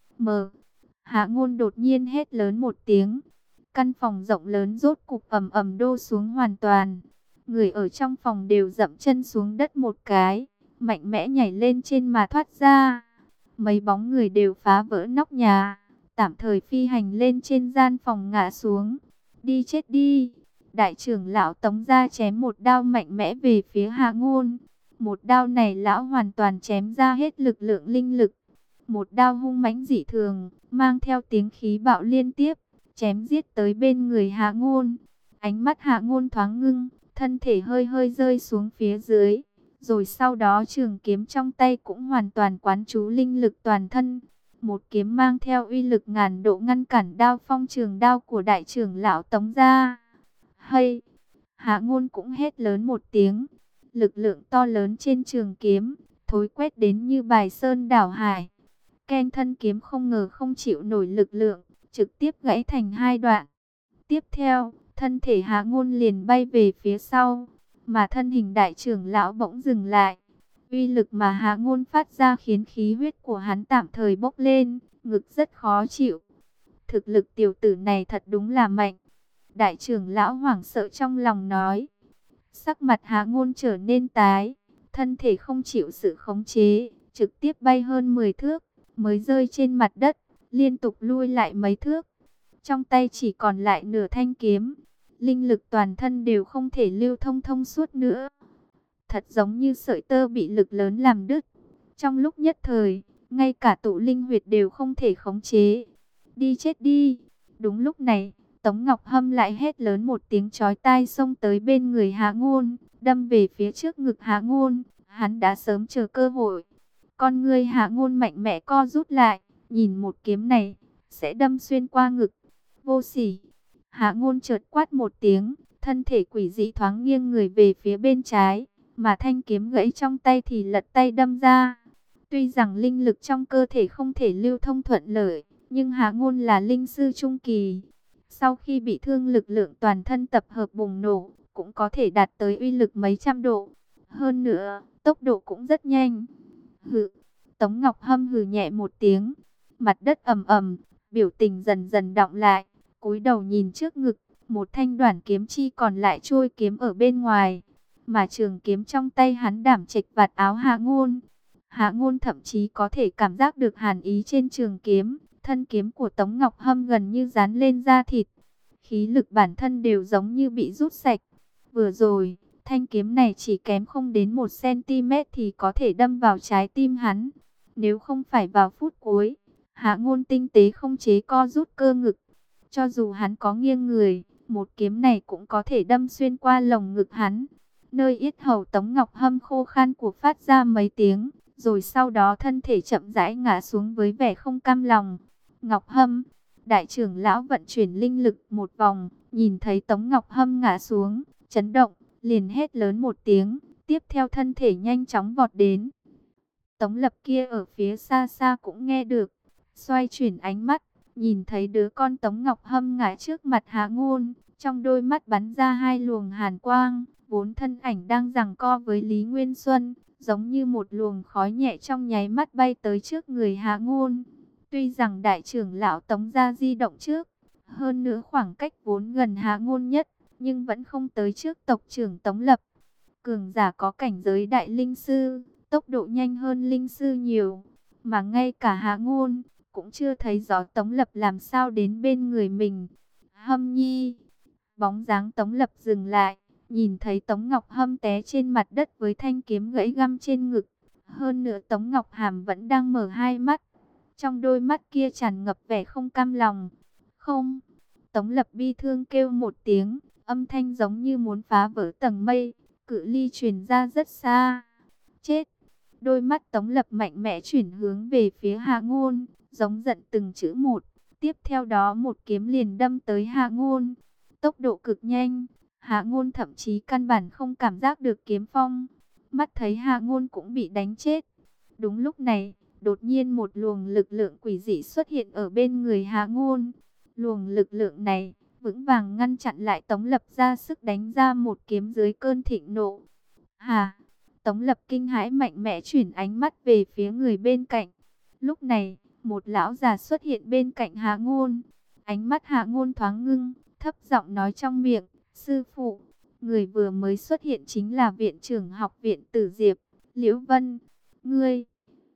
Hạ Ngôn đột nhiên hét lớn một tiếng. Căn phòng rộng lớn rốt cục đô xuống hoàn toàn. Người ở trong phòng đều dậm chân xuống đất một cái, mạnh mẽ nhảy lên trên mà thoát ra. Mấy bóng người đều phá vỡ nóc nhà, tạm thời phi hành lên trên gian phòng ngã xuống. Đi chết đi! Đại trưởng lão Tống gia chém một đao mạnh mẽ về phía Hạ Ngôn. Một đao này lão hoàn toàn chém ra hết lực lượng linh lực. Một đao hung mãnh dị thường, mang theo tiếng khí bạo liên tiếp, chém giết tới bên người Hạ Ngôn. Ánh mắt Hạ Ngôn thoáng ngưng, thân thể hơi hơi rơi xuống phía dưới. Rồi sau đó trường kiếm trong tay cũng hoàn toàn quán chú linh lực toàn thân. Một kiếm mang theo uy lực ngàn độ ngăn cản đao phong trường đao của đại trưởng lão Tống gia. Hay! Hạ Ngôn cũng hét lớn một tiếng. Lực lượng to lớn trên trường kiếm, thối quét đến như bài sơn đảo hải. Keng, thân kiếm không ngờ không chịu nổi lực lượng, trực tiếp gãy thành hai đoạn. Tiếp theo, thân thể Hạ Ngôn liền bay về phía sau, mà thân hình đại trưởng lão bỗng dừng lại. Uy lực mà Hạ Ngôn phát ra khiến khí huyết của hắn tạm thời bốc lên, ngực rất khó chịu. Thực lực tiểu tử này thật đúng là mạnh. Đại trưởng lão hoảng sợ trong lòng nói. Sắc mặt Hạ Ngôn trở nên tái, thân thể không chịu sự khống chế, trực tiếp bay hơn 10 thước, mới rơi trên mặt đất, liên tục lui lại mấy thước. Trong tay chỉ còn lại nửa thanh kiếm, linh lực toàn thân đều không thể lưu thông thông suốt nữa. Thật giống như sợi tơ bị lực lớn làm đứt. Trong lúc nhất thời, ngay cả tụ linh huyệt đều không thể khống chế. Đi chết đi! Đúng lúc này, Tống Ngọc Hâm lại hét lớn một tiếng chói tai xông tới bên người Hạ Ngôn, đâm về phía trước ngực Hạ Ngôn. Hắn đã sớm chờ cơ hội. Con ngươi Hạ Ngôn mạnh mẽ co rút lại, nhìn một kiếm này sẽ đâm xuyên qua ngực. Vô sỉ! Hạ Ngôn chợt quát một tiếng, thân thể quỷ dị thoáng nghiêng người về phía bên trái, mà thanh kiếm gãy trong tay thì lật tay đâm ra. Tuy rằng linh lực trong cơ thể không thể lưu thông thuận lợi, nhưng Hạ Ngôn là linh sư trung kỳ. Sau khi bị thương lực lượng toàn thân tập hợp bùng nổ, cũng có thể đạt tới uy lực mấy trăm độ. Hơn nữa, tốc độ cũng rất nhanh. Hừ, Tống Ngọc Hâm hừ nhẹ một tiếng, mặt đất ầm ầm, biểu tình dần dần đọng lại, cúi đầu nhìn trước ngực, một thanh đoản kiếm chi còn lại trôi kiếm ở bên ngoài, mà trường kiếm trong tay hắn đảm trịch vạt áo Hạ Ngôn. Hạ Ngôn thậm chí có thể cảm giác được hàn ý trên trường kiếm, thân kiếm của Tống Ngọc Hâm gần như dán lên da thịt, khí lực bản thân đều giống như bị rút sạch. Vừa rồi, thanh kiếm này chỉ kém không đến 1 cm thì có thể đâm vào trái tim hắn. Nếu không phải vào phút cuối, Hạ Ngôn tinh tế không chế co rút cơ ngực. Cho dù hắn có nghiêng người, một kiếm này cũng có thể đâm xuyên qua lồng ngực hắn. Nơi yết hầu Tống Ngọc Hâm khô khan của phát ra mấy tiếng, rồi sau đó thân thể chậm rãi ngã xuống với vẻ không cam lòng. Ngọc Hâm, đại trưởng lão vận chuyển linh lực một vòng, nhìn thấy Tống Ngọc Hâm ngã xuống, chấn động, liền hét lớn một tiếng, tiếp theo thân thể nhanh chóng vọt đến. Tống Lập kia ở phía xa xa cũng nghe được, xoay chuyển ánh mắt, nhìn thấy đứa con Tống Ngọc Hâm ngã trước mặt Hạ Ngôn, trong đôi mắt bắn ra hai luồng hàn quang, vốn thân ảnh đang giằng co với Lý Nguyên Xuân, giống như một luồng khói nhẹ trong nháy mắt bay tới trước người Hạ Ngôn. Tuy rằng đại trưởng lão Tống gia di động trước, hơn nữa khoảng cách vốn gần Hạ Ngôn nhất, nhưng vẫn không tới trước tộc trưởng Tống Lập. Cường giả có cảnh giới đại linh sư, tốc độ nhanh hơn linh sư nhiều, mà ngay cả Hạ Ngôn cũng chưa thấy rõ Tống Lập làm sao đến bên người mình. Hâm nhi, bóng dáng Tống Lập dừng lại, nhìn thấy Tống Ngọc Hâm té trên mặt đất với thanh kiếm gãy găm trên ngực. Hơn nữa Tống Ngọc Hàm vẫn đang mở hai mắt, trong đôi mắt kia tràn ngập vẻ không cam lòng. Không, Tống Lập bi thương kêu một tiếng, âm thanh giống như muốn phá vỡ tầng mây, cự ly truyền ra rất xa. Chết! Đôi mắt Tống Lập mạnh mẽ chuyển hướng về phía Hạ Ngôn, giống giận từng chữ một. Tiếp theo đó một kiếm liền đâm tới Hạ Ngôn. Tốc độ cực nhanh, Hạ Ngôn thậm chí căn bản không cảm giác được kiếm phong. Mắt thấy Hạ Ngôn cũng bị đánh chết. Đúng lúc này, đột nhiên một luồng lực lượng quỷ dị xuất hiện ở bên người Hạ Ngôn. Luồng lực lượng này vững vàng ngăn chặn lại Tống Lập ra sức đánh ra một kiếm dưới cơn thịnh nộ. Hà! Tống Lập kinh hãi mạnh mẽ chuyển ánh mắt về phía người bên cạnh. Lúc này, một lão già xuất hiện bên cạnh Hạ Ngôn. Ánh mắt Hạ Ngôn thoáng ngưng, thấp giọng nói trong miệng, sư phụ. Người vừa mới xuất hiện chính là viện trưởng học viện Tử Diệp, Liễu Vân. Ngươi!